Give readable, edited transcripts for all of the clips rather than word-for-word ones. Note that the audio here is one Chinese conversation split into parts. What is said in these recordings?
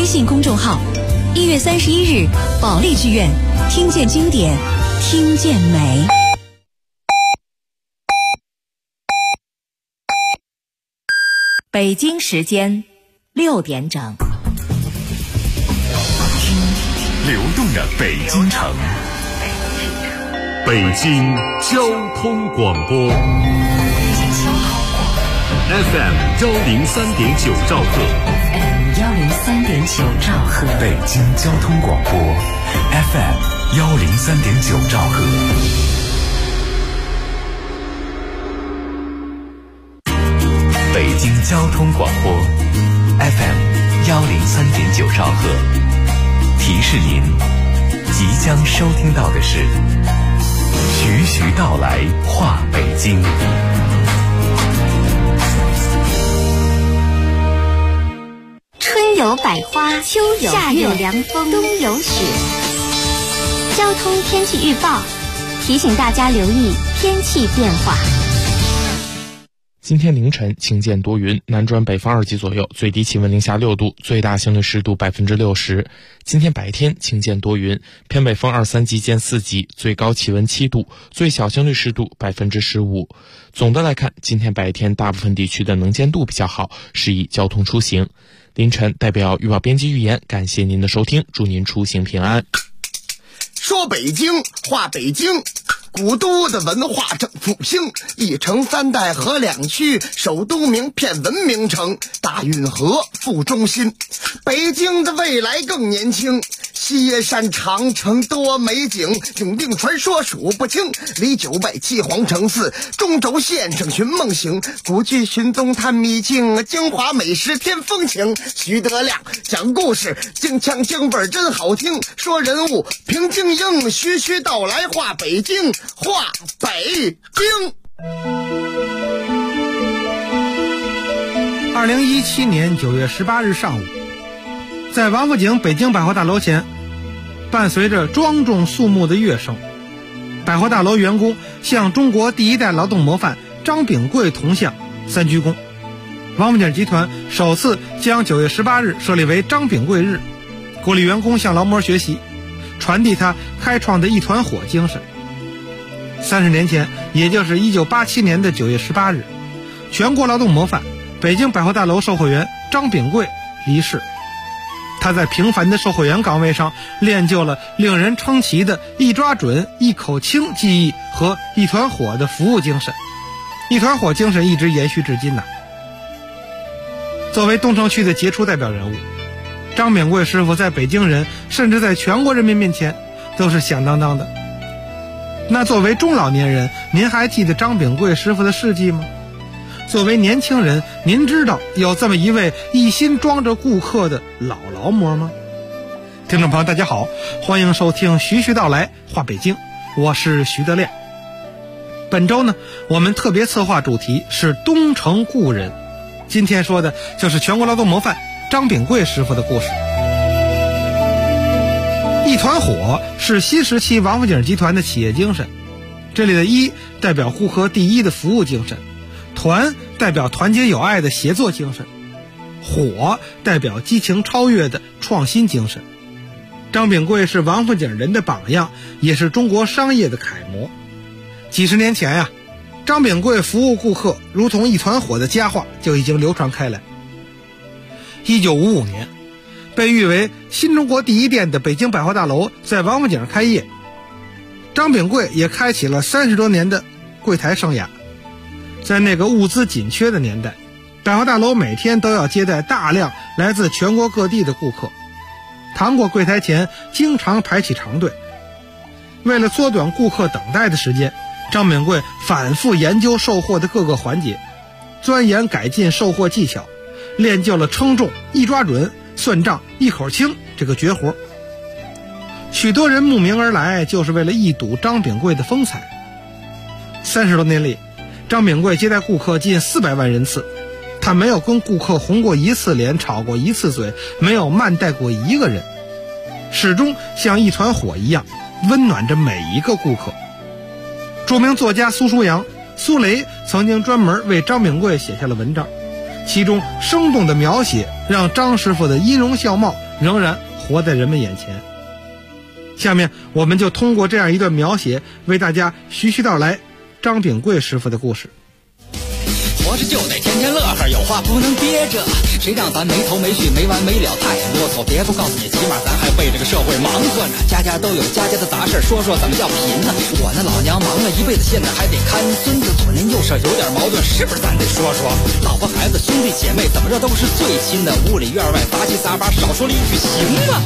微信公众号，1月31日，保利剧院，听见经典，听见美。 北京时间6点整， 流动的北京城，北京交通广播 FM 103.9兆赫， 103.9兆赫， 北京交通广播 FM 103.9兆赫。北京交通广播 FM 103.9兆赫，提示您即将收听到的是徐徐道来话北京。 春有百花，秋有夏有凉风，冬有雪。交通天气预报提醒大家留意天气变化。 今天凌晨晴间多云，南转北方2级左右，最低气温零下6度，最大相对湿度60%。今天白天晴间多云，偏北风2、3级见4级，最高气温7度，最小相对湿度15%。总的来看，今天白天大部分地区的能见度比较好，适宜交通出行。凌晨代表预报编辑预言，感谢您的收听，祝您出行平安。 说北京话北京，古都的文化正复兴，一城3代合2区，首都名片文明城，大运河副中心，北京的未来更年轻。西山长城多美景，永定传说数不清，离9拜7皇城寺，中轴线上寻梦行，古剧寻踪探秘境，京华美食添风情。徐德亮讲故事，京腔京味真好听，说人物评京英，徐徐道来话北京，话北京。 2017年9月18日上午，在王府井北京百货大楼前，伴随着庄重肃穆的乐声，百货大楼员工向中国第一代劳动模范张秉贵铜像3鞠躬。王府井集团首次将9月18日设立为张秉贵日，鼓励员工向劳模学习，传递他开创的一团火精神。30年前，也就是1987年的9月18日，全国劳动模范北京百货大楼售货员张秉贵离世。他在平凡的售货员岗位上练就了令人称奇的一抓准、一口清技艺和一团火的服务精神。一团火精神一直延续至今作为东城区的杰出代表人物，张秉贵师傅在北京人甚至在全国人民面前都是响当当的。那作为中老年人，您还记得张秉贵师傅的事迹吗？作为年轻人，您知道有这么一位一心装着顾客的老劳模吗？听众朋友大家好，欢迎收听徐徐道来话北京，我是徐德亮。本周呢，我们特别策划主题是东城故人，今天说的就是全国劳动模范张秉贵师傅的故事。一团火是新时期王府井集团的企业精神，这里的一代表顾客第一的服务精神，团代表团结友爱的协作精神，火代表激情超越的创新精神。张秉贵是王府井人的榜样，也是中国商业的楷模。几十年前张秉贵服务顾客如同一团火的佳话就已经流传开来。1955年，被誉为新中国第一店的北京百货大楼在王府井开业，张秉贵也开启了30多年的柜台生涯。在那个物资紧缺的年代，百货大楼每天都要接待大量来自全国各地的顾客，糖果柜台前经常排起长队。为了缩短顾客等待的时间，张秉贵反复研究售货的各个环节，钻研改进售货技巧，练就了称重、一抓准、算账、一口清这个绝活。许多人慕名而来，就是为了一睹张秉贵的风采。30多年里，张秉贵接待顾客近400万人次，他没有跟顾客红过一次脸，吵过一次嘴，没有慢待过一个人，始终像一团火一样温暖着每一个顾客。著名作家苏书阳、苏雷曾经专门为张秉贵写下了文章，其中生动的描写让张师傅的音容笑貌仍然活在人们眼前。下面我们就通过这样一段描写，为大家徐徐道来张秉贵师傅的故事。 活着就得天天乐呵，有话不能憋着，谁让咱没头没绪没完没了太啰嗦。别不告诉你，起码咱还为这个社会忙活呢。家家都有家家的杂事，说说怎么叫贫呢？我那老娘忙了一辈子，现在还得看孙子，左邻右舍有点矛盾，是不是咱得说说？老婆孩子兄弟姐妹怎么着都是最亲的，屋里院外杂七杂八，少说了一句行吗？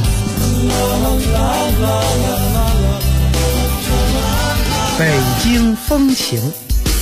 北京风情。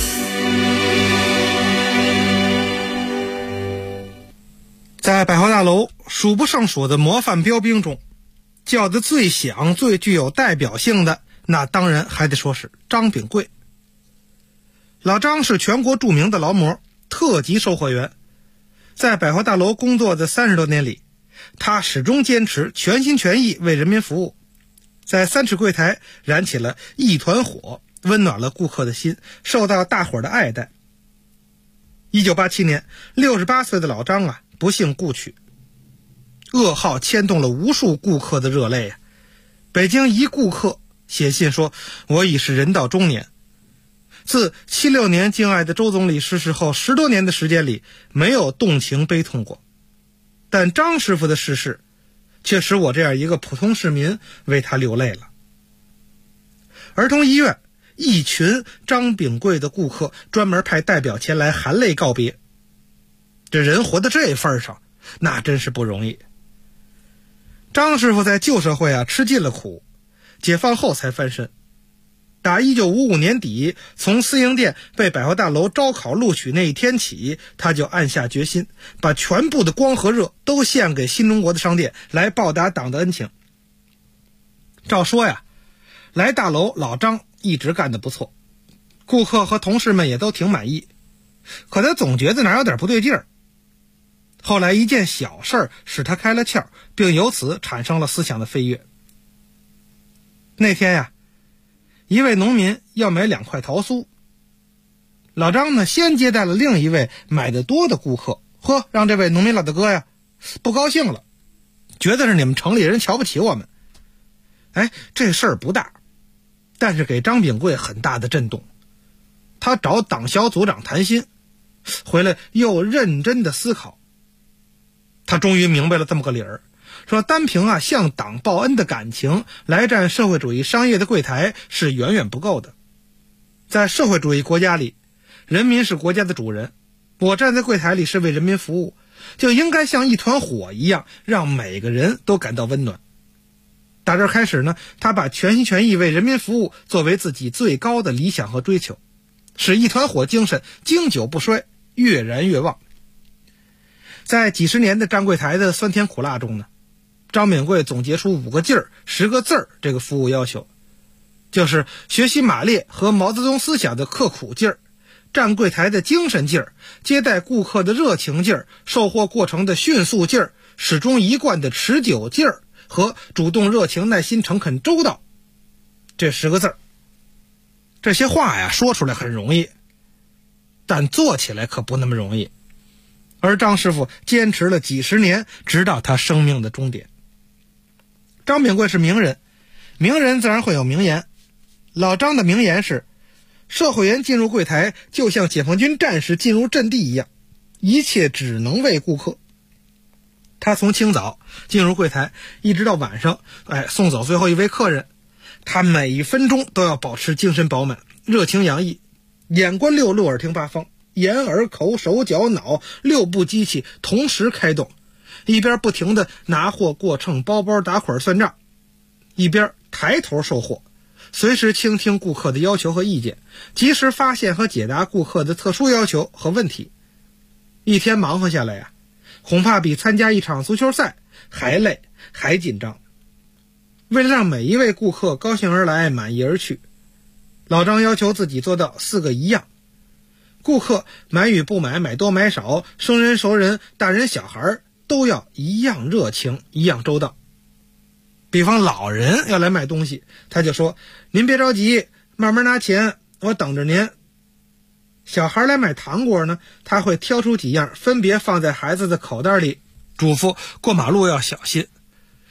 在百货大楼数不胜数的模范标兵中，叫得最响最具有代表性的，那当然还得说是张秉贵。老张是全国著名的劳模，特级售货员。在百货大楼工作的30多年里，他始终坚持全心全意为人民服务，在3尺柜台燃起了一团火，温暖了顾客的心，受到大伙的爱戴。1987年，68岁的老张不幸故去，噩耗牵动了无数顾客的热泪。北京一顾客写信说：“我已是人到中年。”自76年敬爱的周总理逝世后10多年的时间里，没有动情悲痛过，但张师傅的逝世却使我这样一个普通市民为他流泪了。儿童医院一群张秉贵的顾客专门派代表前来含泪告别。这人活到这份上，那真是不容易。张师傅在旧社会吃尽了苦，解放后才翻身。打1955年底从私营店被百货大楼招考录取那一天起，他就暗下决心，把全部的光和热都献给新中国的商店，来报答党的恩情。照说来大楼老张一直干得不错，顾客和同事们也都挺满意，可他总觉得哪有点不对劲儿。后来一件小事使他开了窍，并由此产生了思想的飞跃。那天一位农民要买2块桃酥，老张先接待了另一位买的多的顾客，让这位农民老大哥不高兴了，觉得是你们城里人瞧不起我们。这事儿不大，但是给张秉贵很大的震动。他找党小组长谈心，回来又认真的思考。他终于明白了这么个理儿，说单凭向党报恩的感情来占社会主义商业的柜台是远远不够的。在社会主义国家里，人民是国家的主人，我站在柜台里是为人民服务，就应该像一团火一样，让每个人都感到温暖。打这开始他把全心全意为人民服务作为自己最高的理想和追求，使一团火精神经久不衰，越燃越旺。在几十年的站柜台的酸甜苦辣中张秉贵总结出5个劲儿、10个字儿这个服务要求，就是学习马列和毛泽东思想的刻苦劲儿，站柜台的精神劲儿，接待顾客的热情劲儿，售货过程的迅速劲儿，始终一贯的持久劲儿和主动热情耐心诚恳周到，这10个字儿。这些话说出来很容易，但做起来可不那么容易。而张师傅坚持了几十年，直到他生命的终点。张秉贵是名人，名人自然会有名言。老张的名言是：社会员进入柜台就像解放军战士进入阵地一样，一切只能为顾客。他从清早进入柜台一直到晚上送走最后一位客人，他每一分钟都要保持精神饱满，热情洋溢，眼观六路，耳听八方，眼耳口手脚脑6部机器同时开动，一边不停地拿货过秤包包打捆算账，一边抬头售货，随时倾听顾客的要求和意见，及时发现和解答顾客的特殊要求和问题。一天忙活下来恐怕比参加一场足球赛还累还紧张。为了让每一位顾客高兴而来，满意而去，老张要求自己做到4个一样。顾客买与不买，买多买少，生人熟人，大人小孩都要一样热情，一样周到。比方老人要来买东西，他就说：您别着急，慢慢拿钱，我等着您。小孩来买糖果呢，他会挑出几样分别放在孩子的口袋里，嘱咐过马路要小心。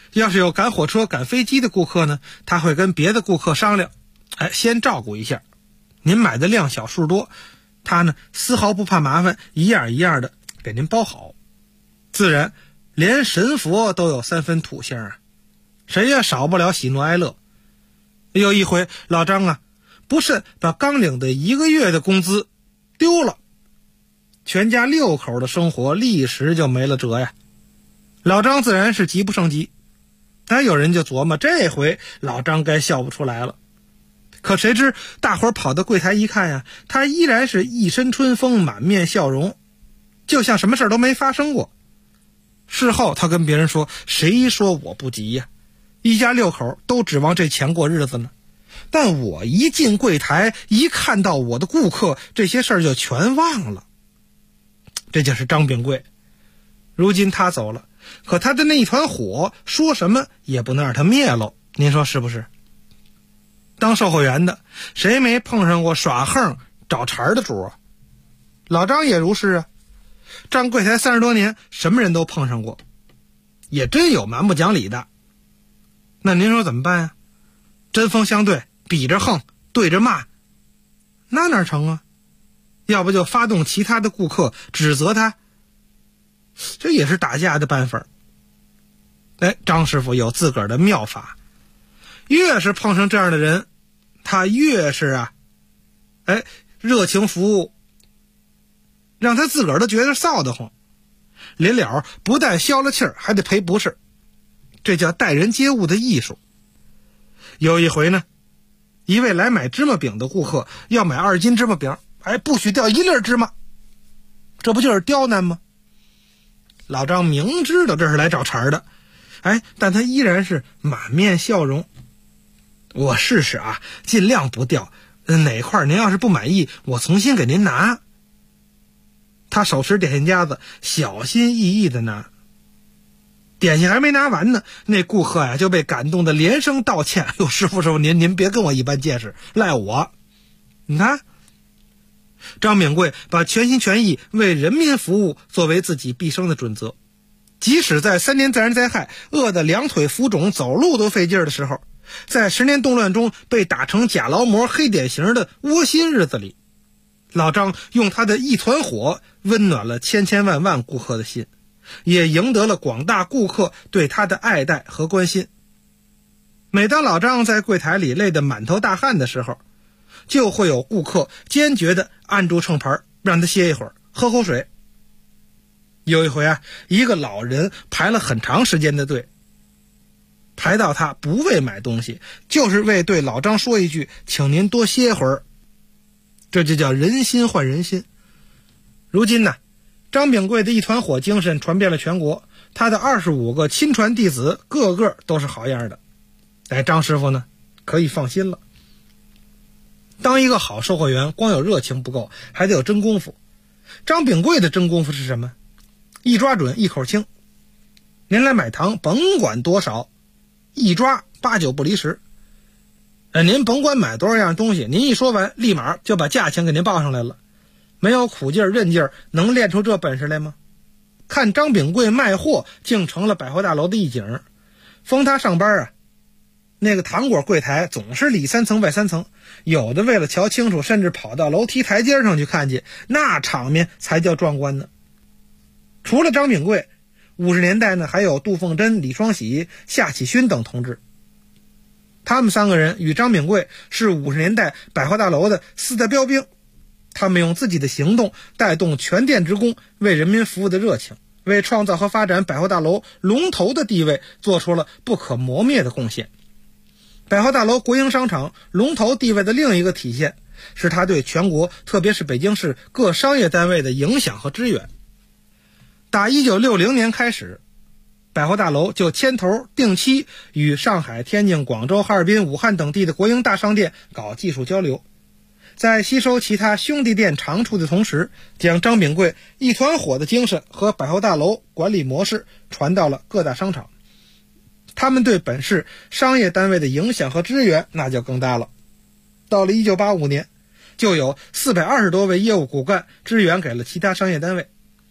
要是有赶火车赶飞机的顾客呢，他会跟别的顾客商量，先照顾一下，您买的量小数多，他呢丝毫不怕麻烦，一样一样的给您包好。自然连神佛都有3分土性啊，谁也少不了喜怒哀乐。有一回老张不慎把刚领的1个月的工资丢了，全家6口的生活立时就没了辙呀。老张自然是急不胜急，有人就琢磨，这回老张该笑不出来了。可谁知大伙儿跑到柜台一看呀，他依然是一身春风，满面笑容，就像什么事都没发生过。事后他跟别人说，谁说我不急呀？一家6口都指望这钱过日子呢。但我一进柜台，一看到我的顾客，这些事儿就全忘了。这就是张秉贵。如今他走了，可他的那一团火说什么也不能让他灭了，您说是不是？当售货员的谁没碰上过耍横找茬的主啊？老张也如是啊，站柜台30多年，什么人都碰上过，也真有蛮不讲理的。那您说怎么办呀？针锋相对，比着横，对着骂，那哪成啊？要不就发动其他的顾客指责他，这也是打架的办法。张师傅有自个儿的妙法，越是碰上这样的人，他越是热情服务，让他自个儿都觉得臊得慌。临了不但消了气儿，还得赔不是，这叫待人接物的艺术。有一回呢，一位来买芝麻饼的顾客要买2斤芝麻饼，不许掉1粒芝麻，这不就是刁难吗？老张明知道这是来找茬的，但他依然是满面笑容。我试试尽量不掉，哪块您要是不满意，我重新给您拿。他手持点心夹子，小心翼翼的拿。点心还没拿完呢，那顾客就被感动的连声道歉。师傅您别跟我一般见识，赖我。你看，张秉贵把全心全意为人民服务作为自己毕生的准则，即使在3年自然灾害饿得2腿浮肿，走路都费劲的时候，在10年动乱中被打成假劳模黑典型的窝心日子里，老张用他的一团火温暖了千千万万顾客的心，也赢得了广大顾客对他的爱戴和关心。每当老张在柜台里累得满头大汗的时候，就会有顾客坚决地按住秤盘，让他歇一会儿，喝口水。有一回一个老人排了很长时间的队，排到他不为买东西，就是为对老张说一句，请您多歇会儿。这就叫人心换人心。如今呢，张秉贵的一团火精神传遍了全国，他的25个亲传弟子个个都是好样的。张师傅呢可以放心了。当一个好售货员，光有热情不够，还得有真功夫。张秉贵的真功夫是什么？一抓准，一口轻。您来买糖，甭管多少，一抓8、9不离10。您甭管买多少样东西，您一说完，立马就把价钱给您报上来了。没有苦劲儿、韧劲儿，能练出这本事来吗？看张秉贵卖货，竟成了百货大楼的一景。逢他上班那个糖果柜台总是里3层外3层，有的为了瞧清楚，甚至跑到楼梯台阶上去看去，那场面才叫壮观呢。除了张秉贵，50年代呢还有杜凤珍、李双喜、夏启勋等同志。他们3个人与张秉贵是50年代百货大楼的4大标兵，他们用自己的行动带动全店职工为人民服务的热情，为创造和发展百货大楼龙头的地位做出了不可磨灭的贡献。百货大楼国营商场龙头地位的另一个体现，是他对全国特别是北京市各商业单位的影响和支援。打1960年开始，百货大楼就牵头定期与上海、天津、广州、哈尔滨、武汉等地的国营大商店搞技术交流，在吸收其他兄弟店长处的同时，将张秉贵一团火的精神和百货大楼管理模式传到了各大商场。他们对本市商业单位的影响和支援那就更大了。到了1985年，就有420多位业务骨干支援给了其他商业单位。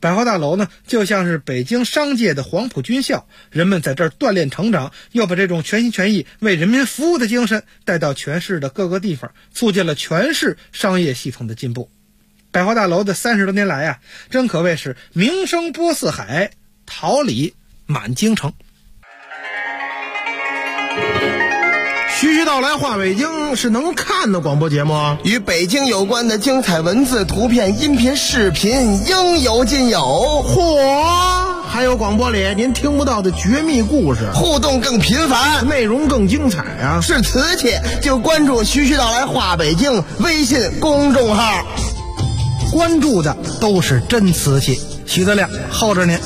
百花大楼呢，就像是北京商界的黄埔军校，人们在这儿锻炼成长，又把这种全心全意为人民服务的精神带到全市的各个地方，促进了全市商业系统的进步。百花大楼的30多年来啊，真可谓是名声播四海，桃李满京城。 徐徐道来话北京是能看的广播节目， 与北京有关的精彩文字、图片、音频、视频应有尽有。 嚯，还有广播里您听不到的绝密故事， 互动更频繁， 内容更精彩啊！ 是瓷器就关注徐徐道来话北京微信公众号， 关注的都是真瓷器。徐德亮候着您。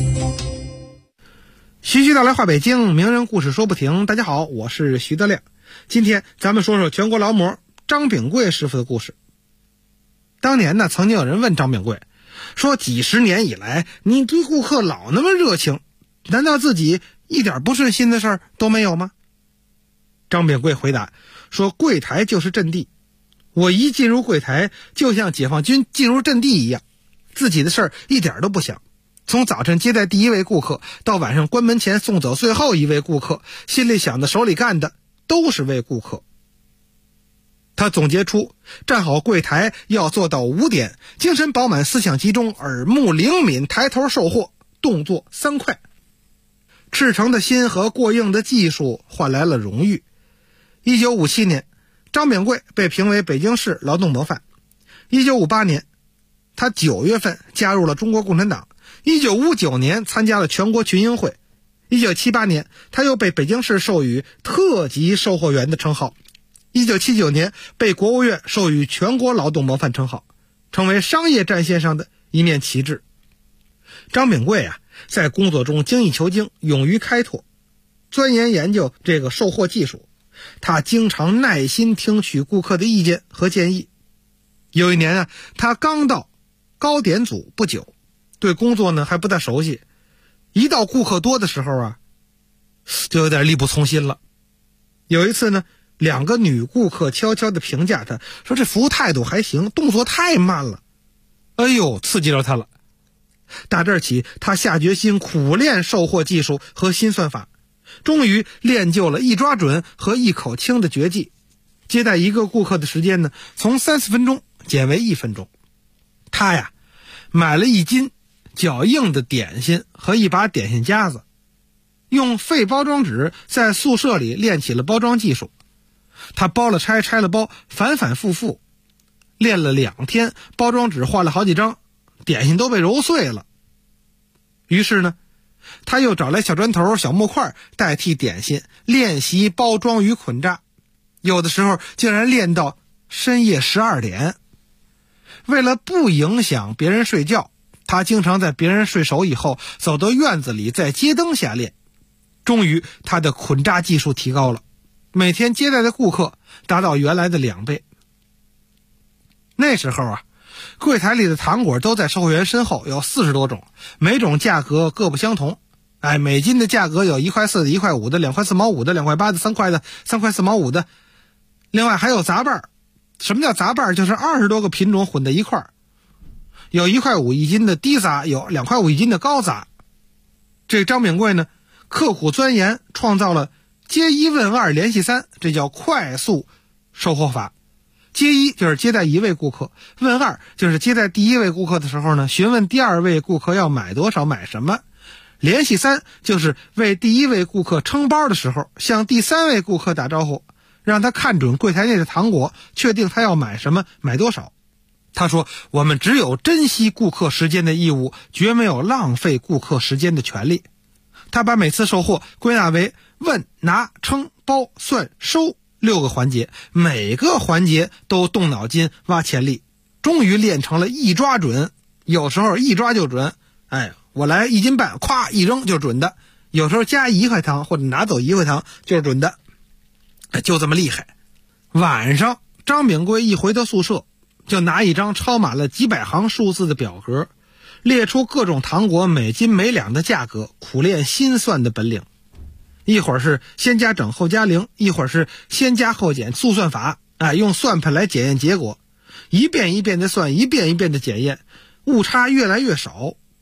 徐徐道来话北京，名人故事说不停。大家好，我是徐德亮。今天咱们说说全国劳模张秉贵师傅的故事。当年呢，曾经有人问张秉贵说，几十年以来你对顾客老那么热情，难道自己一点不顺心的事儿都没有吗？张秉贵回答说，柜台就是阵地，我一进入柜台就像解放军进入阵地一样，自己的事儿一点都不想，从早晨接待第一位顾客到晚上关门前送走最后一位顾客，心里想的手里干的都是为顾客。他总结出站好柜台要做到5点：精神饱满，思想集中，耳目灵敏，抬头售货，动作3快。赤诚的心和过硬的技术换来了荣誉。1957年，张秉贵被评为北京市劳动模范。1958年，他9月份加入了中国共产党。1959年参加了全国群英会。1978年，他又被北京市授予特级售货员的称号。1979年，被国务院授予全国劳动模范称号，成为商业战线上的一面旗帜。张秉贵啊，在工作中精益求精，勇于开拓，钻研研究这个售货技术。他经常耐心听取顾客的意见和建议。有一年啊，他刚到糕点组不久，对工作呢还不大熟悉，一到顾客多的时候啊，就有点力不从心了。有一次呢，2个女顾客悄悄地评价他，说这服务态度还行，动作太慢了。哎呦，刺激到他了。打这儿起，他下决心苦练售货技术和新算法，终于练就了一抓准和一口清的绝技。接待一个顾客的时间呢，从30分钟减为1分钟。他呀，买了1斤较硬的点心和一把点心夹子，用废包装纸在宿舍里练起了包装技术。他包了拆，拆了包，反反复复练了2天，包装纸换了好几张，点心都被揉碎了。于是呢，他又找来小砖头、小木块代替点心，练习包装与捆扎，有的时候竟然练到深夜12点。为了不影响别人睡觉，他经常在别人睡熟以后走到院子里，在街灯下练。终于他的捆扎技术提高了，每天接待的顾客达到原来的2倍。那时候啊，柜台里的糖果都在售货员身后，有40多种，每种价格各不相同。每斤的价格有1块4的、1块5的、2块4毛5的、2块8的、3块的、3块4毛5的。另外还有杂瓣。什么叫杂瓣？就是20多个品种混在一块儿。有1块5一斤的低杂，有2块5一斤的高杂。这张秉贵呢，刻苦钻研，创造了接1问2联系3，这叫快速售货法。接1就是接待1位顾客，问2就是接待第1位顾客的时候呢，询问第2位顾客要买多少，买什么。联系3就是为第1位顾客称包的时候，向第3位顾客打招呼，让他看准柜台内的糖果，确定他要买什么，买多少。他说，我们只有珍惜顾客时间的义务，绝没有浪费顾客时间的权利。他把每次售货归纳为问、拿、称、包、算、收6个环节，每个环节都动脑筋挖潜力，终于练成了一抓准。有时候一抓就准，我来1斤半，咵一扔就准的。有时候加1块糖或者拿走1块糖就是准的，就这么厉害。晚上张秉贵一回到宿舍，就拿一张抄满了几百行数字的表格，列出各种糖果每斤每两的价格，苦练心算的本领。一会儿是先加整后加零，一会儿是先加后减速算法，用算盘来检验结果，一遍一遍的算，一遍一遍的检验，误差越来越少，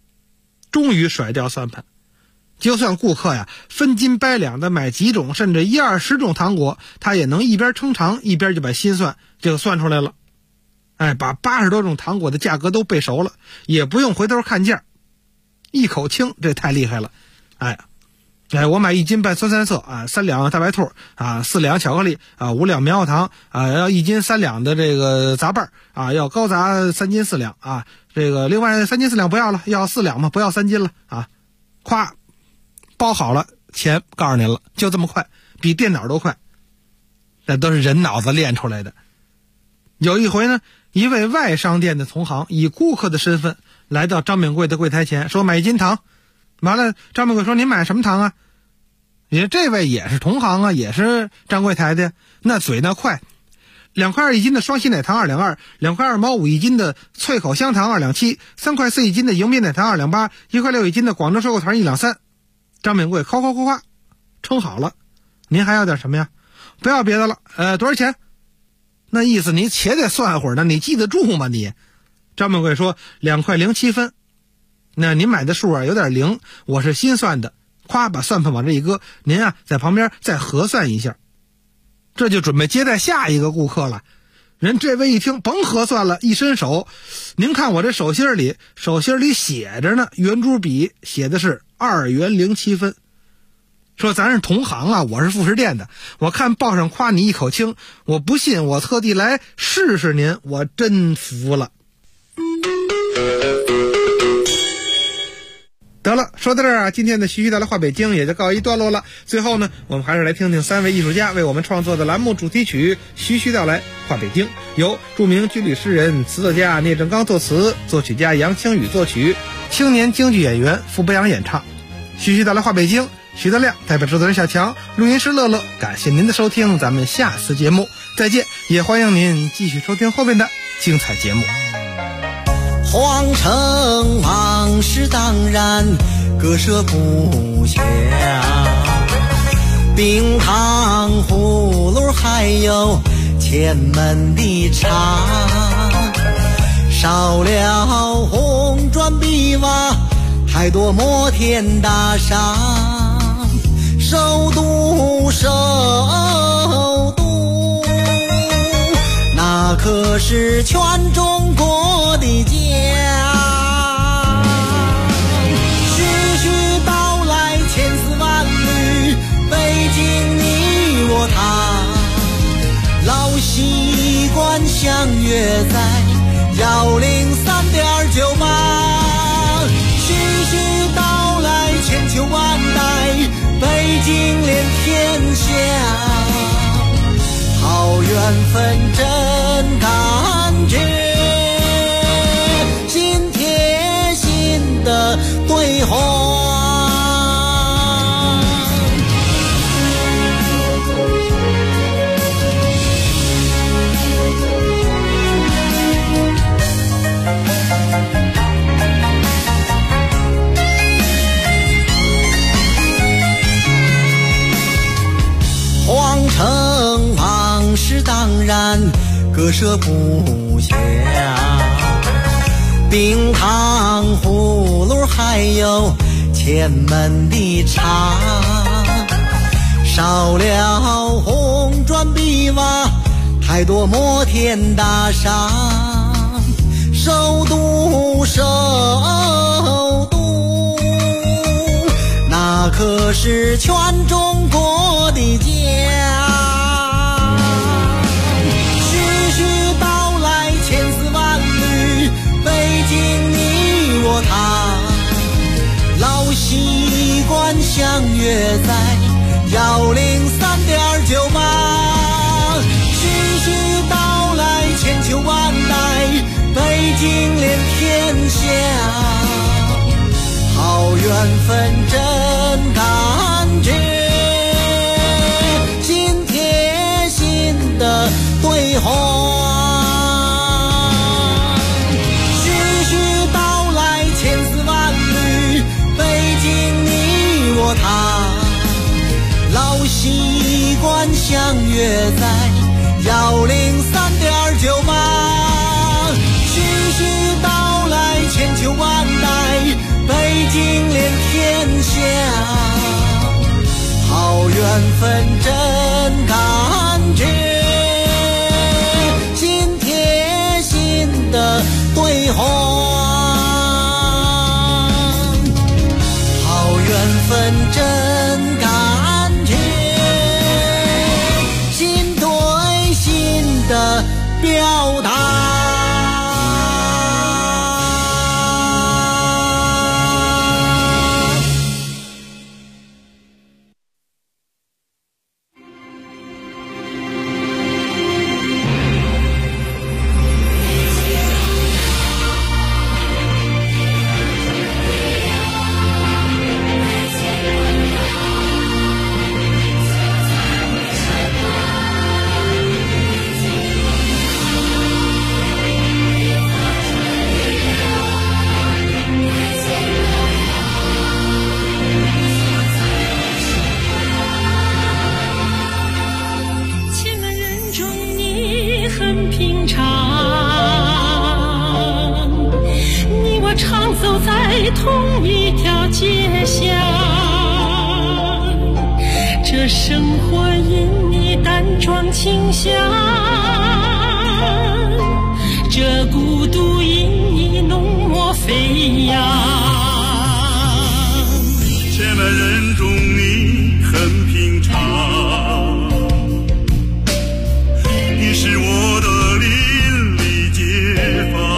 终于甩掉算盘。就算顾客呀分斤掰两的买几种甚至10-20种糖果，他也能一边称尝一边就把心算就算出来了。把80多种糖果的价格都背熟了，也不用回头看价，一口清，这太厉害了。我买1斤半酸三色3两大白兔4两巧克力5两棉花糖要1斤3两的这个杂拌要高杂3斤4两这个另外3斤4两不要了，要4两嘛，不要3斤了夸包好了，钱告诉您了，就这么快，比电脑都快。那都是人脑子练出来的。有一回呢，一位外商店的同行以顾客的身份来到张秉贵的柜台前，说买1斤糖。完了，张秉贵说您买什么糖啊？也这位也是同行也是站柜台的，那嘴那快，2块2一斤的双喜奶糖2两2 2块2毛5一斤的脆口香糖2两7 3块4一斤的迎宾奶糖2两8 1块6一斤的广州收购糖1两3。张秉贵夸称好了，您还要点什么呀？不要别的了，多少钱？那意思你且得算会儿呢，你记得住吗你？张秉贵说2块07分。那您买的数有点零，我是心算的，夸把算盘往这一搁，您在旁边再核算一下。这就准备接待下一个顾客了。人这位一听甭核算了，一伸手，您看我这手心里写着呢，圆珠笔写的是2元07分。说咱是同行我是副食店的，我看报上夸你一口清，我不信，我特地来试试您，我真服了。得了，说到这儿今天的徐徐带来话北京也就告一段落了。最后呢，我们还是来听听3位艺术家为我们创作的栏目主题曲《徐徐带来话北京》，由著名军旅诗人、词作家聂正刚作词，作曲家杨清宇作曲，青年京剧演员傅博洋演唱。徐徐带来话北京，徐德亮代表制作人小强，录音师乐乐，感谢您的收听，咱们下次节目再见，也欢迎您继续收听后面的精彩节目。 皇城往事当然割舍不下，冰糖葫芦还有前门的茶，少了红砖碧瓦，还多摩天大厦，首都那可是全中国的家。徐徐道来千丝万缕，北京你我他，老习惯相约在103.98。徐徐道来千秋万代，北京连天下，好缘分真感觉，心贴心的对话。皇城往事当然割舍不下，冰糖葫芦还有前门的茶，少了红砖碧瓦，太多摩天大厦，首都那可是全中国的家。徐徐道来千丝万缕，北京你我他，老习惯相约在103.98。徐徐道来千秋万代，北京连天下，好缘分真感觉，心贴心的对话。徐徐道来千丝万缕，北京你我他，老习惯相约在103.98。徐徐道来千秋万代，北京分真感觉，心贴心的对话，好缘分真感觉，心对心的表达。 同一条街巷，这生活因你淡妆清香，这孤独因你浓墨飞扬。 千万人中你很平常，你是我的邻里街坊，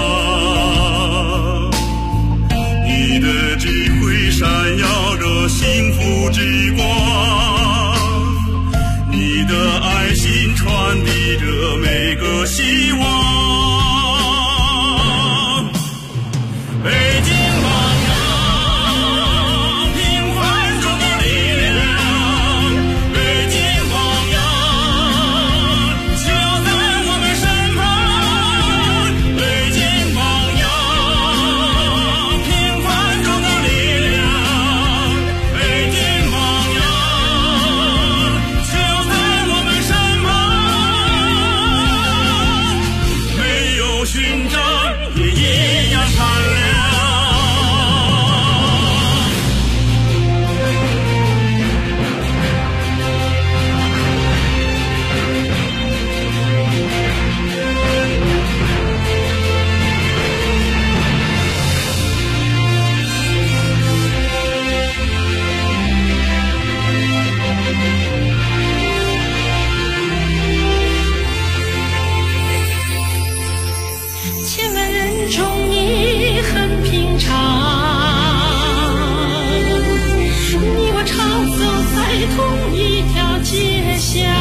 你的智慧闪耀着幸福之光，你的爱心传递着每个希望。北京榜样，平凡中的力量，北京榜样，就在我们身旁。北京榜样，平凡中的力量，北京榜样，就在我们身旁。没有勋章也一样灿亮。 千万人中你很平常，你我常走在同一条街巷，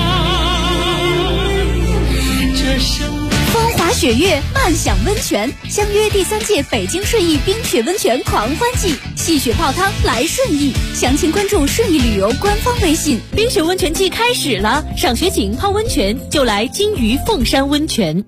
这生风华雪月，漫享温泉，相约第3届北京顺义冰雪温泉狂欢季，戏雪泡汤来顺义，详情关注顺义旅游官方微信。 冰雪温泉季开始了，赏雪景泡温泉就来金鱼凤山温泉。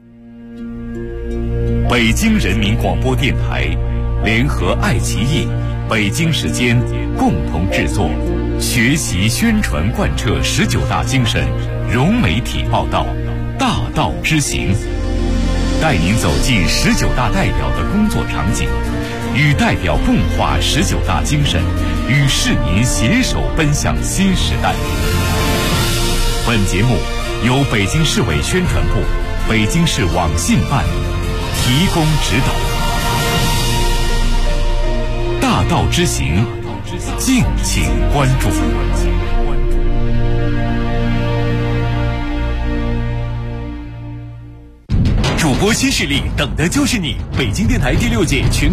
北京人民广播电台联合爱奇艺、北京时间共同制作，学习宣传贯彻19大精神，融媒体报道，大道之行，带您走进19大代表的工作场景，与代表共话19大精神，与市民携手奔向新时代。本节目由北京市委宣传部、北京市网信办提供指导。大道之行，敬请关注。主播新势力，等的就是你！北京电台第6届全